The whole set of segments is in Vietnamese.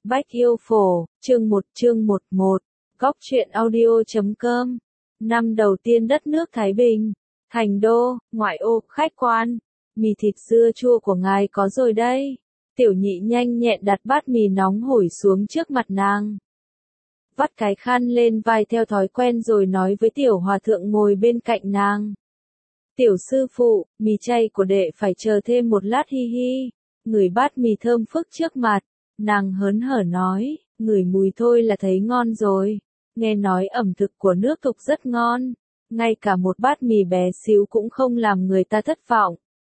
Bách yêu phổ, chương 11, góc truyện audio.com. Năm đầu tiên đất nước Thái Bình, thành đô, ngoại ô, khách quan. Mì thịt dưa chua của ngài có rồi đây. Tiểu nhị nhanh nhẹn đặt bát mì nóng hổi xuống trước mặt nàng. Vắt cái khăn lên vai theo thói quen rồi nói với tiểu hòa thượng ngồi bên cạnh nàng. Tiểu sư phụ, mì chay của đệ phải chờ thêm một lát hi hi. Ngửi bát mì thơm phức trước mặt, nàng hớn hở nói, ngửi mùi thôi là thấy ngon rồi. Nghe nói ẩm thực của nước Tục rất ngon, ngay cả một bát mì bé xíu cũng không làm người ta thất vọng.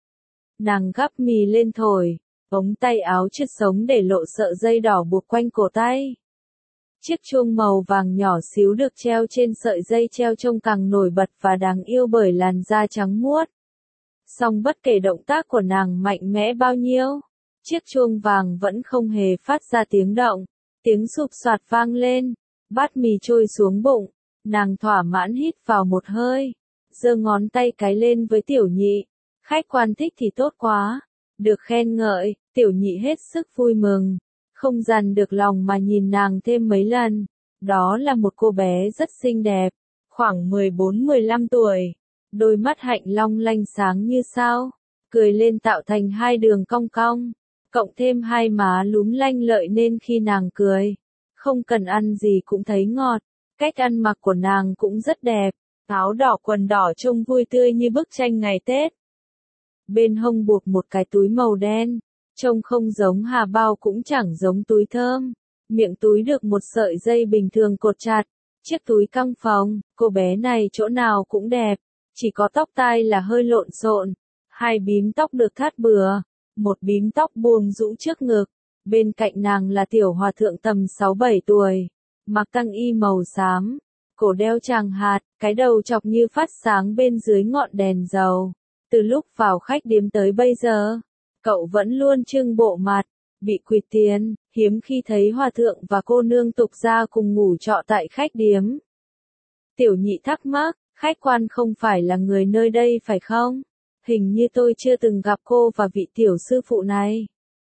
Nàng gắp mì lên thổi, ống tay áo trượt sống để lộ sợi dây đỏ buộc quanh cổ tay. Chiếc chuông màu vàng nhỏ xíu được treo trên sợi dây treo trông càng nổi bật và đáng yêu bởi làn da trắng muốt. Song bất kể động tác của nàng mạnh mẽ bao nhiêu, chiếc chuông vàng vẫn không hề phát ra tiếng động. Tiếng sụp soạt vang lên, bát mì trôi xuống bụng, nàng thỏa mãn hít vào một hơi, giơ ngón tay cái lên với tiểu nhị. Khách quan thích thì tốt quá, được khen ngợi, tiểu nhị hết sức vui mừng, không dằn được lòng mà nhìn nàng thêm mấy lần. Đó là một cô bé rất xinh đẹp, khoảng 14-15 tuổi, đôi mắt hạnh long lanh sáng như sao, cười lên tạo thành hai đường cong cong, cộng thêm hai má lúm lanh lợi nên khi nàng cười, không cần ăn gì cũng thấy ngọt. Cách ăn mặc của nàng cũng rất đẹp, áo đỏ quần đỏ trông vui tươi như bức tranh ngày Tết. Bên hông buộc một cái túi màu đen, trông không giống hà bao cũng chẳng giống túi thơm. Miệng túi được một sợi dây bình thường cột chặt, chiếc túi căng phồng. Cô bé này chỗ nào cũng đẹp, chỉ có tóc tai là hơi lộn xộn. Hai bím tóc được thắt bừa, một bím tóc buông rũ trước ngực. Bên cạnh nàng là tiểu hòa thượng tầm 6-7 tuổi, mặc tăng y màu xám, cổ đeo tràng hạt, cái đầu chọc như phát sáng bên dưới ngọn đèn dầu. Từ lúc vào khách điếm tới bây giờ, cậu vẫn luôn trưng bộ mặt, bị quỵt tiền, hiếm khi thấy hòa thượng và cô nương Tục gia cùng ngủ trọ tại khách điếm. Tiểu nhị thắc mắc, khách quan không phải là người nơi đây phải không? Hình như tôi chưa từng gặp cô và vị tiểu sư phụ này.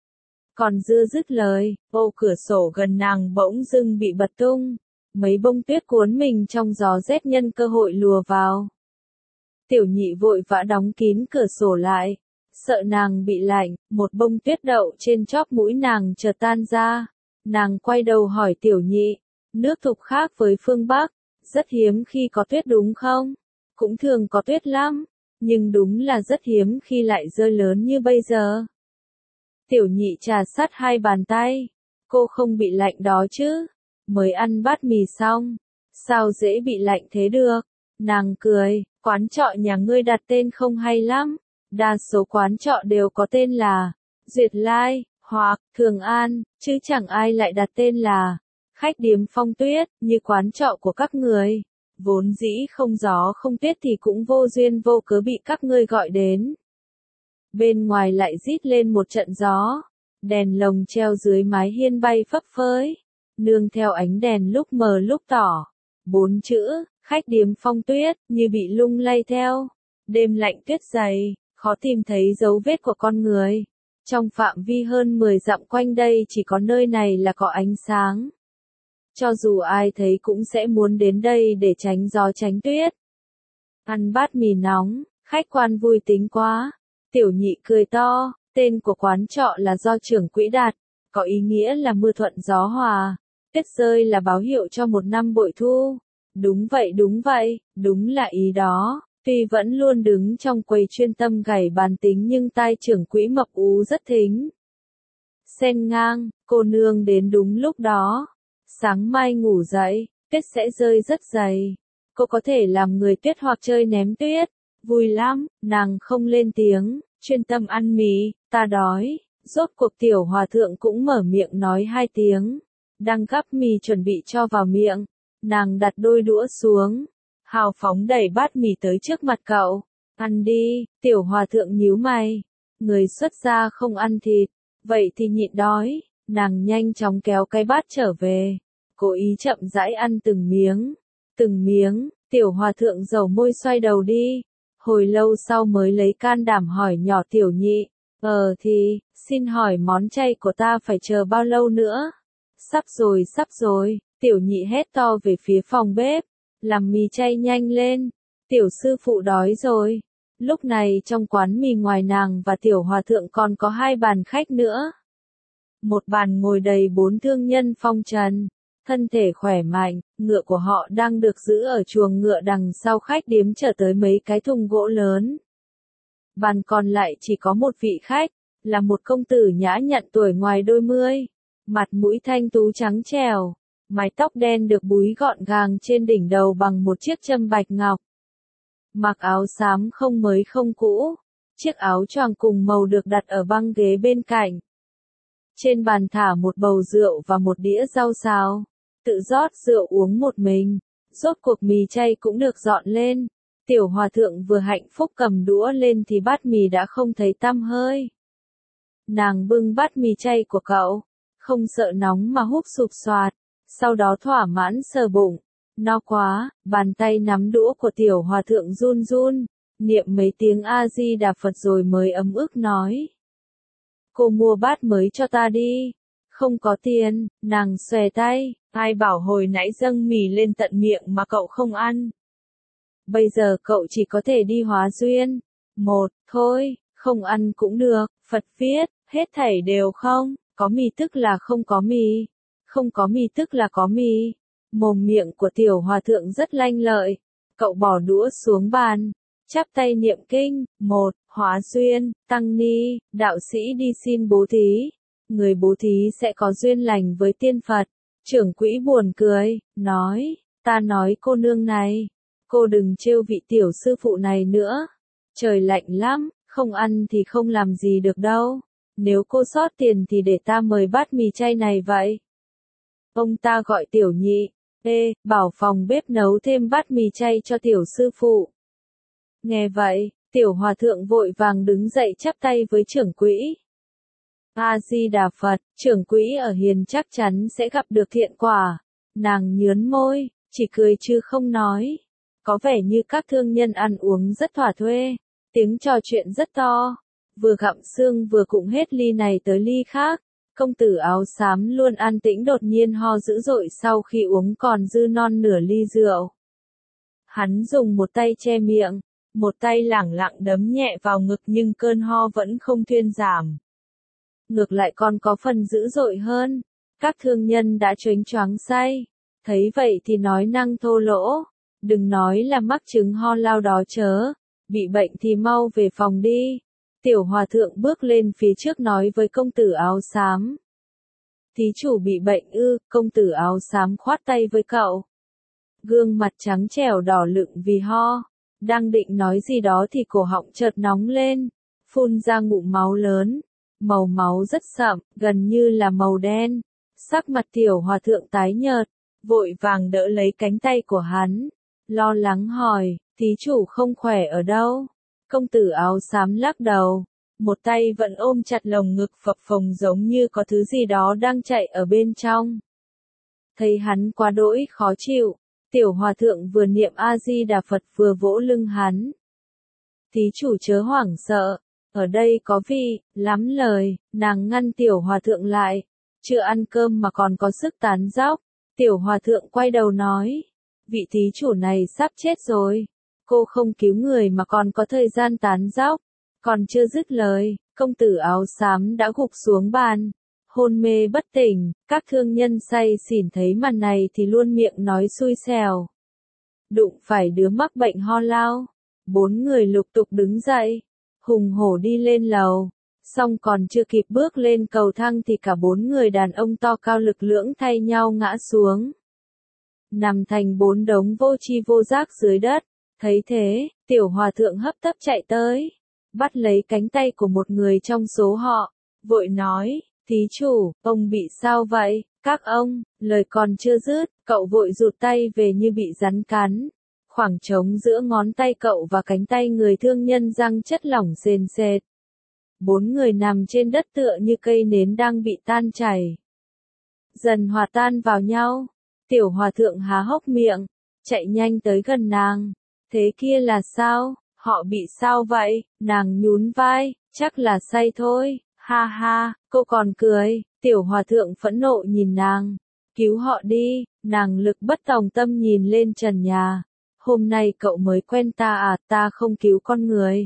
Còn chưa dứt lời, ô cửa sổ gần nàng bỗng dưng bị bật tung, mấy bông tuyết cuốn mình trong gió rét nhân cơ hội lùa vào. Tiểu nhị vội vã đóng kín cửa sổ lại, sợ nàng bị lạnh, một bông tuyết đậu trên chóp mũi nàng chợt tan ra. Nàng quay đầu hỏi tiểu nhị, nước Tục khác với phương Bắc, rất hiếm khi có tuyết đúng không? Cũng thường có tuyết lắm, nhưng đúng là rất hiếm khi lại rơi lớn như bây giờ. Tiểu nhị trà sát hai bàn tay, cô không bị lạnh đó chứ, mới ăn bát mì xong, sao dễ bị lạnh thế được? Nàng cười, quán trọ nhà ngươi đặt tên không hay lắm, đa số quán trọ đều có tên là Duyệt Lai, hoặc Thường An, chứ chẳng ai lại đặt tên là Khách điếm Phong Tuyết, như quán trọ của các người. Vốn dĩ không gió không tuyết thì cũng vô duyên vô cớ bị các ngươi gọi đến. Bên ngoài lại rít lên một trận gió, đèn lồng treo dưới mái hiên bay phấp phới, nương theo ánh đèn lúc mờ lúc tỏ. 4 chữ, Khách điếm Phong Tuyết, như bị lung lay theo. Đêm lạnh tuyết dày, khó tìm thấy dấu vết của con người. Trong phạm vi hơn 10 dặm quanh đây chỉ có nơi này là có ánh sáng. Cho dù ai thấy cũng sẽ muốn đến đây để tránh gió tránh tuyết. Ăn bát mì nóng, khách quan vui tính quá. Tiểu nhị cười to, tên của quán trọ là do trưởng quỹ đặt, có ý nghĩa là mưa thuận gió hòa. Tuyết rơi là báo hiệu cho một năm bội thu. Đúng vậy, đúng là ý đó. Tuy vẫn luôn đứng trong quầy chuyên tâm gảy bàn tính nhưng tai trưởng quỹ mập ú rất thính. Sen ngang, cô nương đến đúng lúc đó. Sáng mai ngủ dậy, tuyết sẽ rơi rất dày. Cô có thể làm người tuyết hoặc chơi ném tuyết. Vui lắm, nàng không lên tiếng, chuyên tâm ăn mì, ta đói. Rốt cuộc tiểu hòa thượng cũng mở miệng nói hai tiếng. Đang gắp mì chuẩn bị cho vào miệng. Nàng đặt đôi đũa xuống, hào phóng đẩy bát mì tới trước mặt cậu. Ăn đi, tiểu hòa thượng nhíu mày. Người xuất gia không ăn thịt, vậy thì nhịn đói. Nàng nhanh chóng kéo cái bát trở về, cố ý chậm rãi ăn từng miếng. Tiểu hòa thượng dầu môi xoay đầu đi. Hồi lâu sau mới lấy can đảm hỏi nhỏ tiểu nhị, thì, xin hỏi món chay của ta phải chờ bao lâu nữa? sắp rồi, tiểu nhị hét to về phía phòng bếp, làm mì chay nhanh lên, tiểu sư phụ đói rồi. Lúc này trong quán mì ngoài nàng và tiểu hòa thượng còn có 2 bàn khách nữa. Một bàn ngồi đầy 4 thương nhân phong trần, thân thể khỏe mạnh, ngựa của họ đang được giữ ở chuồng ngựa đằng sau khách điếm chở tới mấy cái thùng gỗ lớn. Bàn còn lại chỉ có một vị khách, là một công tử nhã nhặn tuổi ngoài đôi mươi, mặt mũi thanh tú trắng trẻo, mái tóc đen được búi gọn gàng trên đỉnh đầu bằng một chiếc châm bạch ngọc. Mặc áo xám không mới không cũ, chiếc áo choàng cùng màu được đặt ở băng ghế bên cạnh. Trên bàn thả một bầu rượu và một đĩa rau xào, tự rót rượu uống một mình, rốt cuộc mì chay cũng được dọn lên. Tiểu hòa thượng vừa hạnh phúc cầm đũa lên thì bát mì đã không thấy tăm hơi. Nàng bưng bát mì chay của cậu, không sợ nóng mà húp sụp soạt, sau đó thỏa mãn sờ bụng. No quá, bàn tay nắm đũa của tiểu hòa thượng run run, niệm mấy tiếng A-di-đà Phật rồi mới ấm ức nói. Cô mua bát mới cho ta đi. Không có tiền, nàng xòe tay, ai bảo hồi nãy dâng mì lên tận miệng mà cậu không ăn. Bây giờ cậu chỉ có thể đi hóa duyên. Một, thôi, không ăn cũng được, Phật viết, hết thảy đều không, có mì tức là không có mì, không có mì tức là có mì. Mồm miệng của tiểu hòa thượng rất lanh lợi, cậu bỏ đũa xuống bàn, chắp tay niệm kinh. Một, hóa duyên, tăng ni, đạo sĩ đi xin bố thí, người bố thí sẽ có duyên lành với tiên Phật. Trưởng quỹ buồn cười, nói, ta nói cô nương này, cô đừng trêu vị tiểu sư phụ này nữa, trời lạnh lắm, không ăn thì không làm gì được đâu, nếu cô sót tiền thì để ta mời bát mì chay này vậy. Ông ta gọi tiểu nhị, bảo phòng bếp nấu thêm bát mì chay cho tiểu sư phụ. Nghe vậy, tiểu hòa thượng vội vàng đứng dậy chắp tay với trưởng quỹ. A-di-đà Phật, trưởng quỹ ở hiền chắc chắn sẽ gặp được thiện quả. Nàng nhướn môi, chỉ cười chứ không nói. Có vẻ như các thương nhân ăn uống rất thỏa thuê, tiếng trò chuyện rất to, vừa gặm xương vừa cụng hết ly này tới ly khác. Công tử áo xám luôn an tĩnh đột nhiên ho dữ dội sau khi uống còn dư non nửa ly rượu. Hắn dùng một tay che miệng, một tay lẳng lặng đấm nhẹ vào ngực nhưng cơn ho vẫn không thuyên giảm. Ngược lại còn có phần dữ dội hơn, các thương nhân đã choáng choáng say, thấy vậy thì nói năng thô lỗ, đừng nói là mắc chứng ho lao đó chớ, bị bệnh thì mau về phòng đi. Tiểu hòa thượng bước lên phía trước nói với công tử áo xám. Thí chủ bị bệnh ư? Công tử áo xám khoát tay với cậu. Gương mặt trắng trẻo đỏ lựng vì ho, đang định nói gì đó thì cổ họng chợt nóng lên, phun ra ngụm máu lớn, màu máu rất sậm, gần như là màu đen. Sắc mặt tiểu hòa thượng tái nhợt, vội vàng đỡ lấy cánh tay của hắn, lo lắng hỏi, thí chủ không khỏe ở đâu? Công tử áo xám lắc đầu, một tay vẫn ôm chặt lồng ngực phập phồng giống như có thứ gì đó đang chạy ở bên trong. Thấy hắn quá đỗi khó chịu, tiểu hòa thượng vừa niệm A-di-đà Phật vừa vỗ lưng hắn. Thí chủ chớ hoảng sợ, ở đây có vị, lắm lời, nàng ngăn tiểu hòa thượng lại, chưa ăn cơm mà còn có sức tán dóc. Tiểu hòa thượng quay đầu nói, vị thí chủ này sắp chết rồi. Cô không cứu người mà còn có thời gian tán dóc. Còn chưa dứt lời, công tử áo xám đã gục xuống bàn, hôn mê bất tỉnh. Các thương nhân say xỉn thấy màn này thì luôn miệng nói xui xẻo. Đụng phải đứa mắc bệnh ho lao. 4 người lục tục đứng dậy, hùng hổ đi lên lầu. Xong còn chưa kịp bước lên cầu thang thì cả 4 người đàn ông to cao lực lưỡng thay nhau ngã xuống, nằm thành 4 đống vô tri vô giác dưới đất. Thấy thế, tiểu hòa thượng hấp tấp chạy tới, bắt lấy cánh tay của một người trong số họ, vội nói, thí chủ, ông bị sao vậy? Các ông, lời còn chưa dứt, cậu vội rụt tay về như bị rắn cắn. Khoảng trống giữa ngón tay cậu và cánh tay người thương nhân răng chất lỏng sền sệt. 4 người nằm trên đất tựa như cây nến đang bị tan chảy, dần hòa tan vào nhau. Tiểu hòa thượng há hốc miệng, chạy nhanh tới gần nàng. Thế kia là sao? Họ bị sao vậy? Nàng nhún vai, chắc là say thôi. Ha ha, cô còn cười, tiểu hòa thượng phẫn nộ nhìn nàng. Cứu họ đi, nàng lực bất tòng tâm nhìn lên trần nhà. Hôm nay cậu mới quen ta à, ta không cứu con người.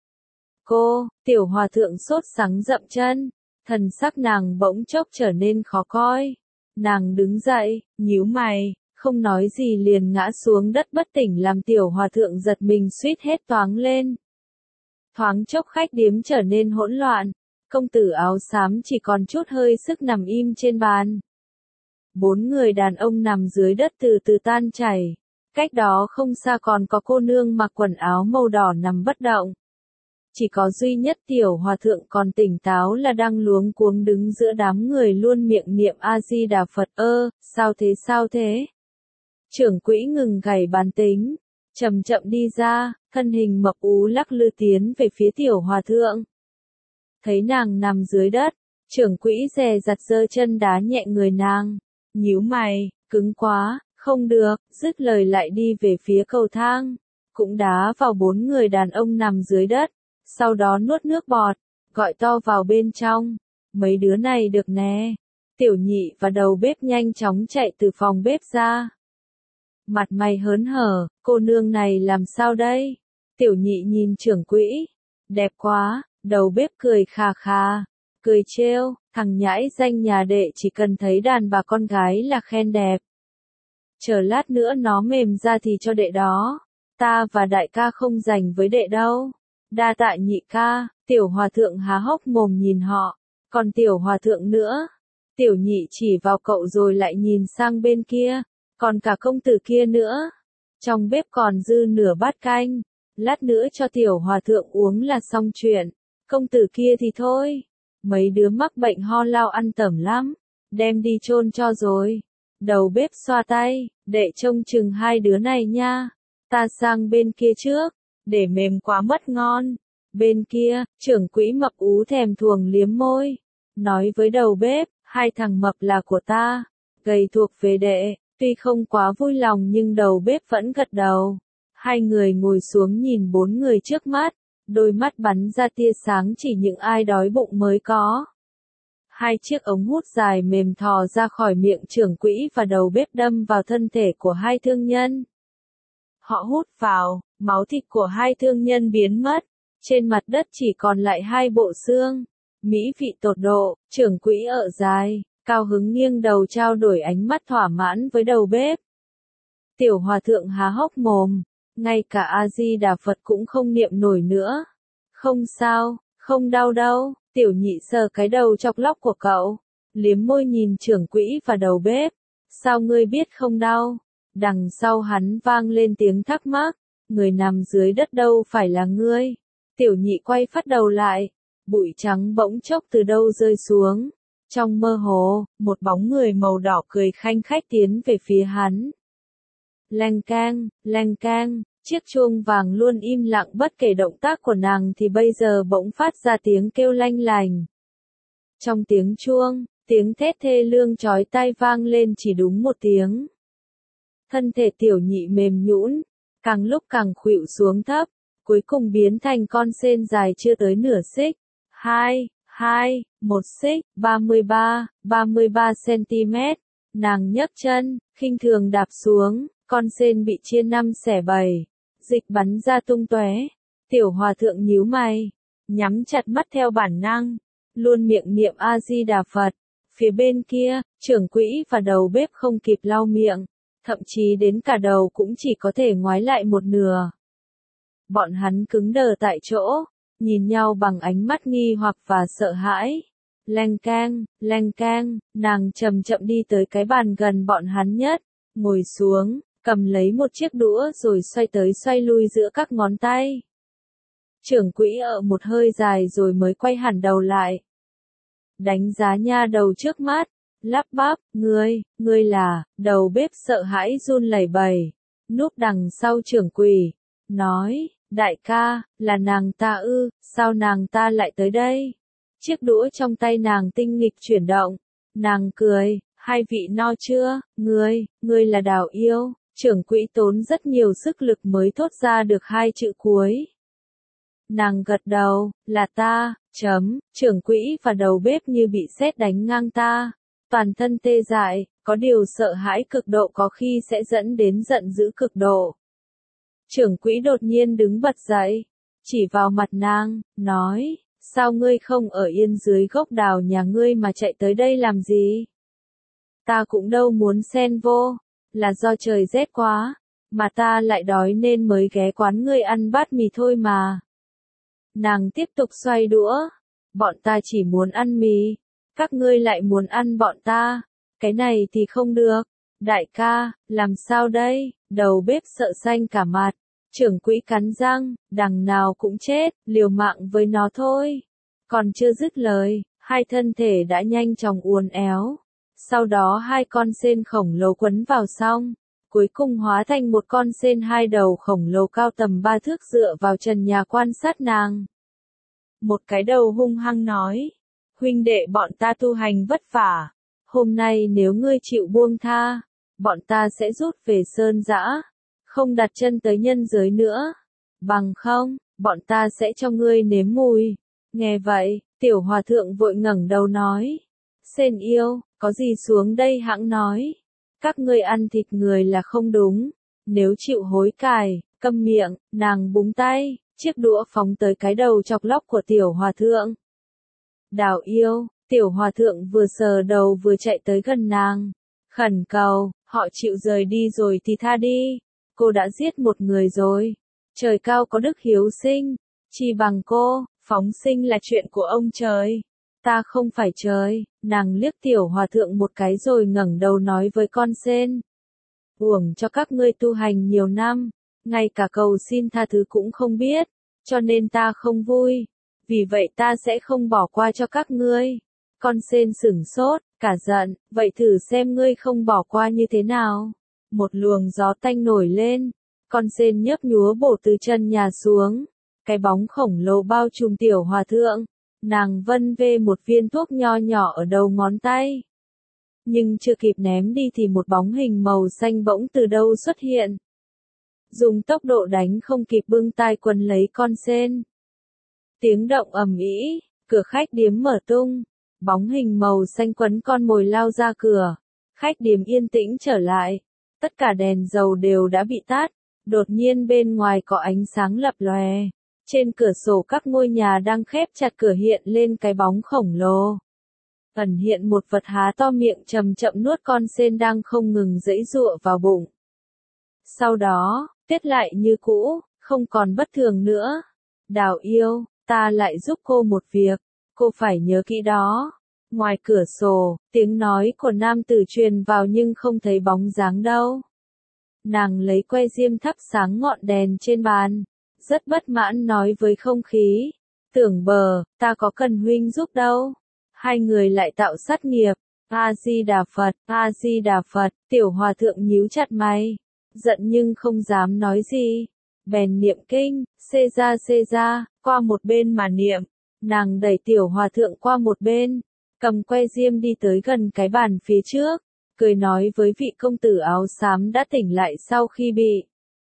Cô, tiểu hòa thượng sốt sắng dậm chân, thần sắc nàng bỗng chốc trở nên khó coi. Nàng đứng dậy, nhíu mày, không nói gì liền ngã xuống đất bất tỉnh làm tiểu hòa thượng giật mình suýt hết toáng lên. Thoáng chốc khách điếm trở nên hỗn loạn, công tử áo xám chỉ còn chút hơi sức nằm im trên bàn. 4 người đàn ông nằm dưới đất từ từ tan chảy, cách đó không xa còn có cô nương mặc quần áo màu đỏ nằm bất động. Chỉ có duy nhất tiểu hòa thượng còn tỉnh táo là đang luống cuống đứng giữa đám người luôn miệng niệm A-di-đà Phật. Sao thế? Trưởng quỹ ngừng gảy bàn tính, chậm chậm đi ra, thân hình mập ú lắc lư tiến về phía tiểu hòa thượng. Thấy nàng nằm dưới đất, trưởng quỹ dè dặt giơ chân đá nhẹ người nàng, nhíu mày, cứng quá, không được, dứt lời lại đi về phía cầu thang, cũng đá vào 4 người đàn ông nằm dưới đất, sau đó nuốt nước bọt, gọi to vào bên trong, mấy đứa này được nè. Tiểu nhị và đầu bếp nhanh chóng chạy từ phòng bếp ra. Mặt mày hớn hở, cô nương này làm sao đây? Tiểu nhị nhìn trưởng quỹ, đẹp quá, đầu bếp cười khà khà, cười trêu, thằng nhãi danh nhà đệ chỉ cần thấy đàn bà con gái là khen đẹp. Chờ lát nữa nó mềm ra thì cho đệ đó, ta và đại ca không rảnh với đệ đâu. Đa tạ nhị ca, tiểu hòa thượng há hốc mồm nhìn họ, còn tiểu hòa thượng nữa. Tiểu nhị chỉ vào cậu rồi lại nhìn sang bên kia, còn cả công tử kia nữa. Trong bếp còn dư nửa bát canh, lát nữa cho tiểu hòa thượng uống là xong chuyện. Công tử kia thì thôi, mấy đứa mắc bệnh ho lao ăn tẩm lắm, đem đi chôn cho rồi. Đầu bếp xoa tay, đệ trông chừng 2 đứa này nha, ta sang bên kia trước, để mềm quá mất ngon. Bên kia, trưởng quỹ mập ú thèm thuồng liếm môi, nói với đầu bếp, 2 thằng mập là của ta, gầy thuộc về đệ. Tuy không quá vui lòng nhưng đầu bếp vẫn gật đầu. 2 người ngồi xuống nhìn 4 người trước mắt, đôi mắt bắn ra tia sáng chỉ những ai đói bụng mới có. 2 chiếc ống hút dài mềm thò ra khỏi miệng trưởng quỹ và đầu bếp đâm vào thân thể của 2 thương nhân. Họ hút vào, máu thịt của 2 thương nhân biến mất, trên mặt đất chỉ còn lại 2 bộ xương. Mỹ vị tột độ, trưởng quỹ ợ dài, cao hứng nghiêng đầu trao đổi ánh mắt thỏa mãn với đầu bếp. Tiểu hòa thượng há hốc mồm, ngay cả A-di-đà Phật cũng không niệm nổi nữa. Không sao, không đau đâu, tiểu nhị sờ cái đầu chọc lóc của cậu, liếm môi nhìn trưởng quỹ và đầu bếp. Sao ngươi biết không đau? Đằng sau hắn vang lên tiếng thắc mắc, người nằm dưới đất đâu phải là ngươi. Tiểu nhị quay phát đầu lại, bụi trắng bỗng chốc từ đâu rơi xuống. Trong mơ hồ, một bóng người màu đỏ cười khanh khách tiến về phía hắn. Leng keng, chiếc chuông vàng luôn im lặng bất kể động tác của nàng thì bây giờ bỗng phát ra tiếng kêu lanh lành. Trong tiếng chuông, tiếng thét thê lương chói tai vang lên chỉ đúng 1 tiếng. Thân thể tiểu nhị mềm nhũn, càng lúc càng khuỵu xuống thấp, cuối cùng biến thành con sên dài chưa tới nửa xích. 1 xích, 33 cm. Nàng nhấc chân, khinh thường đạp xuống, con sên bị chia 5 xẻ 7, dịch bắn ra tung tóe. Tiểu hòa thượng nhíu mày, nhắm chặt mắt theo bản năng, luôn miệng niệm A-di-đà Phật. Phía bên kia, trưởng quỹ và đầu bếp không kịp lau miệng, thậm chí đến cả đầu cũng chỉ có thể ngoái lại 1 nửa. Bọn hắn cứng đờ tại chỗ, nhìn nhau bằng ánh mắt nghi hoặc và sợ hãi. Leng keng, nàng chậm chậm đi tới cái bàn gần bọn hắn nhất, ngồi xuống, cầm lấy một chiếc đũa rồi xoay tới xoay lui giữa các ngón tay. Trưởng quỹ ợ một hơi dài rồi mới quay hẳn đầu lại. Đánh giá nha đầu trước mắt, lắp bắp, ngươi là, đầu bếp sợ hãi run lẩy bẩy, núp đằng sau trưởng quỹ, nói, đại ca, là nàng ta ư, sao nàng ta lại tới đây? Chiếc đũa trong tay nàng tinh nghịch chuyển động, nàng cười, 2 vị no chưa, ngươi là Đào Yêu, trưởng quỹ tốn rất nhiều sức lực mới thốt ra được 2 chữ cuối. Nàng gật đầu, là ta, Trưởng quỹ và đầu bếp như bị sét đánh ngang ta. Toàn thân tê dại, có điều sợ hãi cực độ có khi sẽ dẫn đến giận dữ cực độ. Trưởng quỹ đột nhiên đứng bật dậy, chỉ vào mặt nàng, nói, sao ngươi không ở yên dưới gốc đào nhà ngươi mà chạy tới đây làm gì? Ta cũng đâu muốn xen vô, là do trời rét quá, mà ta lại đói nên mới ghé quán ngươi ăn bát mì thôi mà. Nàng tiếp tục xoay đũa, bọn ta chỉ muốn ăn mì, các ngươi lại muốn ăn bọn ta, cái này thì không được. Đại ca, làm sao đây? Đầu bếp sợ xanh cả mặt. Trưởng quỹ cắn răng, đằng nào cũng chết, liều mạng với nó thôi. Còn chưa dứt lời, hai thân thể đã nhanh chóng uốn éo. Sau đó hai con sên khổng lồ quấn vào xong, cuối cùng hóa thành một con sên hai đầu khổng lồ cao tầm 3 thước dựa vào trần nhà quan sát nàng. Một cái đầu hung hăng nói, huynh đệ bọn ta tu hành vất vả, hôm nay nếu ngươi chịu buông tha, bọn ta sẽ rút về sơn dã, không đặt chân tới nhân giới nữa, bằng không, bọn ta sẽ cho ngươi nếm mùi. Nghe vậy, tiểu hòa thượng vội ngẩng đầu nói, sên yêu, có gì xuống đây hãng nói, các ngươi ăn thịt người là không đúng, nếu chịu hối cải, câm miệng. Nàng búng tay, chiếc đũa phóng tới cái đầu chọc lóc của tiểu hòa thượng. Đào yêu, tiểu hòa thượng vừa sờ đầu vừa chạy tới gần nàng, khẩn cầu, họ chịu rời đi rồi thì tha đi, cô đã giết một người rồi, trời cao có đức hiếu sinh, chi bằng cô, phóng sinh là chuyện của ông trời, ta không phải trời. Nàng liếc tiểu hòa thượng một cái rồi ngẩng đầu nói với con sên, uổng cho các ngươi tu hành nhiều năm, ngay cả cầu xin tha thứ cũng không biết, cho nên ta không vui, vì vậy ta sẽ không bỏ qua cho các ngươi. Con sên sửng sốt, cả giận, vậy thử xem ngươi không bỏ qua như thế nào. Một luồng gió tanh nổi lên, con sên nhấp nhúa bổ từ chân nhà xuống, cái bóng khổng lồ bao trùm tiểu hòa thượng, nàng vân vê một viên thuốc nho nhỏ ở đầu ngón tay. Nhưng chưa kịp ném đi thì một bóng hình màu xanh bỗng từ đâu xuất hiện. Dùng tốc độ đánh không kịp bưng tai quấn lấy con sên. Tiếng động ầm ĩ, cửa khách điếm mở tung, bóng hình màu xanh quấn con mồi lao ra cửa. Khách điếm yên tĩnh trở lại, tất cả đèn dầu đều đã bị tắt, đột nhiên bên ngoài có ánh sáng lập lòe. Trên cửa sổ các ngôi nhà đang khép chặt cửa hiện lên cái bóng khổng lồ. Ẩn hiện một vật há to miệng chậm chậm nuốt con sên đang không ngừng giãy giụa vào bụng. Sau đó, tiết lại như cũ, không còn bất thường nữa. Đào yêu, ta lại giúp cô một việc, cô phải nhớ kỹ đó. Ngoài cửa sổ, tiếng nói của nam tử truyền vào nhưng không thấy bóng dáng đâu. Nàng lấy que diêm thắp sáng ngọn đèn trên bàn, rất bất mãn nói với không khí, tưởng bờ, ta có cần huynh giúp đâu. Hai người lại tạo sát nghiệp. A-di-đà Phật, A-di-đà Phật. Tiểu hòa thượng nhíu chặt mày, giận nhưng không dám nói gì, bèn niệm kinh, xê ra, qua một bên mà niệm. Nàng đẩy tiểu hòa thượng qua một bên, cầm que diêm đi tới gần cái bàn phía trước, cười nói với vị công tử áo xám đã tỉnh lại sau khi bị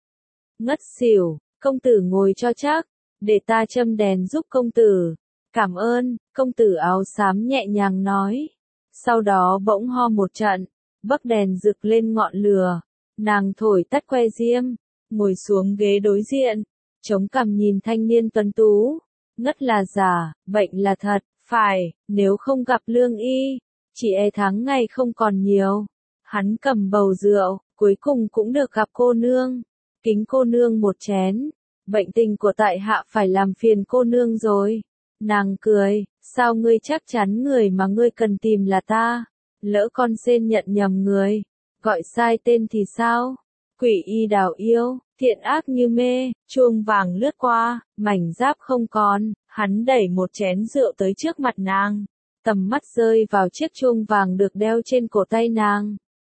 ngất xỉu, công tử ngồi cho chắc, để ta châm đèn giúp công tử. Cảm ơn, công tử áo xám nhẹ nhàng nói. Sau đó bỗng ho một trận, bấc đèn rực lên ngọn lửa, nàng thổi tắt que diêm, ngồi xuống ghế đối diện, chống cằm nhìn thanh niên tuấn tú. Ngất là giả, bệnh là thật, phải, nếu không gặp lương y, chỉ e tháng ngày không còn nhiều. Hắn cầm bầu rượu, cuối cùng cũng được gặp cô nương. Kính cô nương một chén, bệnh tình của tại hạ phải làm phiền cô nương rồi. Nàng cười, sao ngươi chắc chắn người mà ngươi cần tìm là ta? Lỡ con sên nhận nhầm người, gọi sai tên thì sao? Quỷ y Đào yêu, thiện ác như mê, chuông vàng lướt qua, mảnh giáp không còn, hắn đẩy một chén rượu tới trước mặt nàng, tầm mắt rơi vào chiếc chuông vàng được đeo trên cổ tay nàng.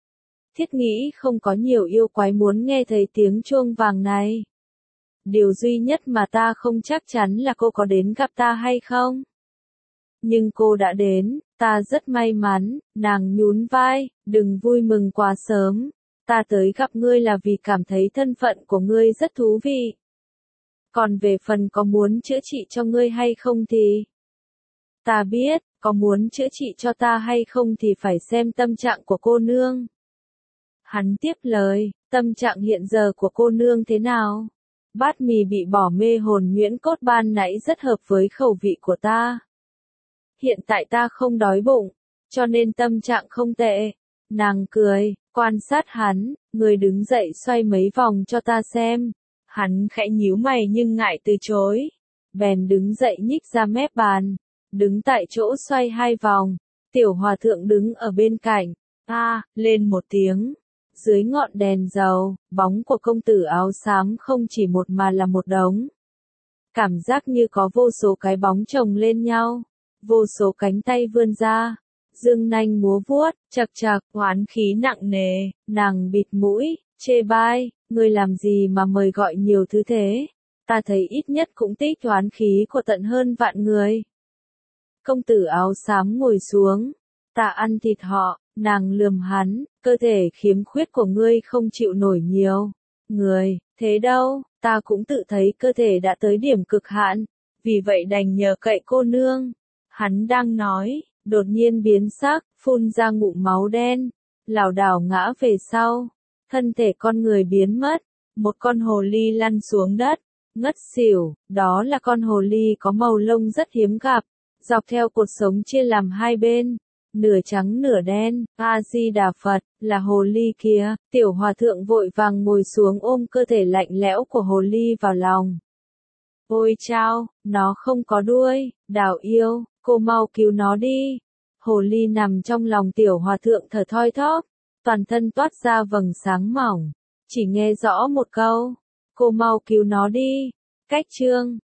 Thiết nghĩ không có nhiều yêu quái muốn nghe thấy tiếng chuông vàng này. Điều duy nhất mà ta không chắc chắn là cô có đến gặp ta hay không. Nhưng cô đã đến, ta rất may mắn. Nàng nhún vai, đừng vui mừng quá sớm. Ta tới gặp ngươi là vì cảm thấy thân phận của ngươi rất thú vị. Còn về phần có muốn chữa trị cho ngươi hay không thì Ta biết, có muốn chữa trị cho ta hay không thì phải xem tâm trạng của cô nương. Hắn tiếp lời, tâm trạng hiện giờ của cô nương thế nào? Bát mì bị bỏ mê hồn nhuyễn cốt ban nãy rất hợp với khẩu vị của ta. Hiện tại ta không đói bụng, cho nên tâm trạng không tệ. Nàng cười, quan sát hắn, người đứng dậy xoay mấy vòng cho ta xem. Hắn khẽ nhíu mày nhưng ngại từ chối. Bèn đứng dậy nhích ra mép bàn, đứng tại chỗ xoay 2 vòng. Tiểu hòa thượng đứng ở bên cạnh, lên một tiếng. Dưới ngọn đèn dầu, bóng của công tử áo xám không chỉ một mà là một đống. Cảm giác như có vô số cái bóng chồng lên nhau, vô số cánh tay vươn ra, dương nanh múa vuốt, chạc chạc, oán khí nặng nề, nàng bịt mũi, chê bai, ngươi làm gì mà mời gọi nhiều thứ thế, ta thấy ít nhất cũng tích oán khí của tận hơn vạn người. Công tử áo xám ngồi xuống, ta ăn thịt họ, nàng lườm hắn, cơ thể khiếm khuyết của ngươi không chịu nổi nhiều. Người, thế đâu, ta cũng tự thấy cơ thể đã tới điểm cực hạn, vì vậy đành nhờ cậy cô nương. Hắn đang nói, đột nhiên biến sắc, phun ra ngụm máu đen, lảo đảo ngã về sau, thân thể con người biến mất, một con hồ ly lăn xuống đất, ngất xỉu, đó là con hồ ly có màu lông rất hiếm gặp, dọc theo cột sống chia làm 2 bên, nửa trắng nửa đen, A-di-đà Phật, là hồ ly kia, tiểu hòa thượng vội vàng ngồi xuống ôm cơ thể lạnh lẽo của hồ ly vào lòng. Ôi chao, nó không có đuôi, Đào yêu, cô mau cứu nó đi. Hồ ly nằm trong lòng tiểu hòa thượng thở thoi thóp, toàn thân toát ra vầng sáng mỏng, chỉ nghe rõ một câu, cô mau cứu nó đi. Cách chương